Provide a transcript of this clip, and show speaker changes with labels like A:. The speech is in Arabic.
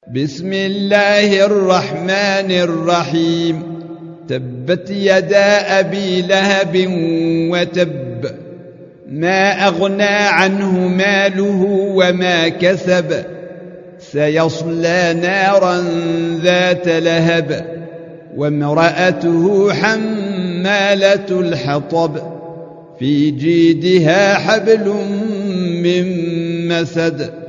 A: بسم الله الرحمن الرحيم. تبت يدا أبي لهب وتب، ما أغنى عنه ماله وما كسب، سيصلى نارا ذات لهب، وامرأته حمالة الحطب، في جيدها حبل من مسد.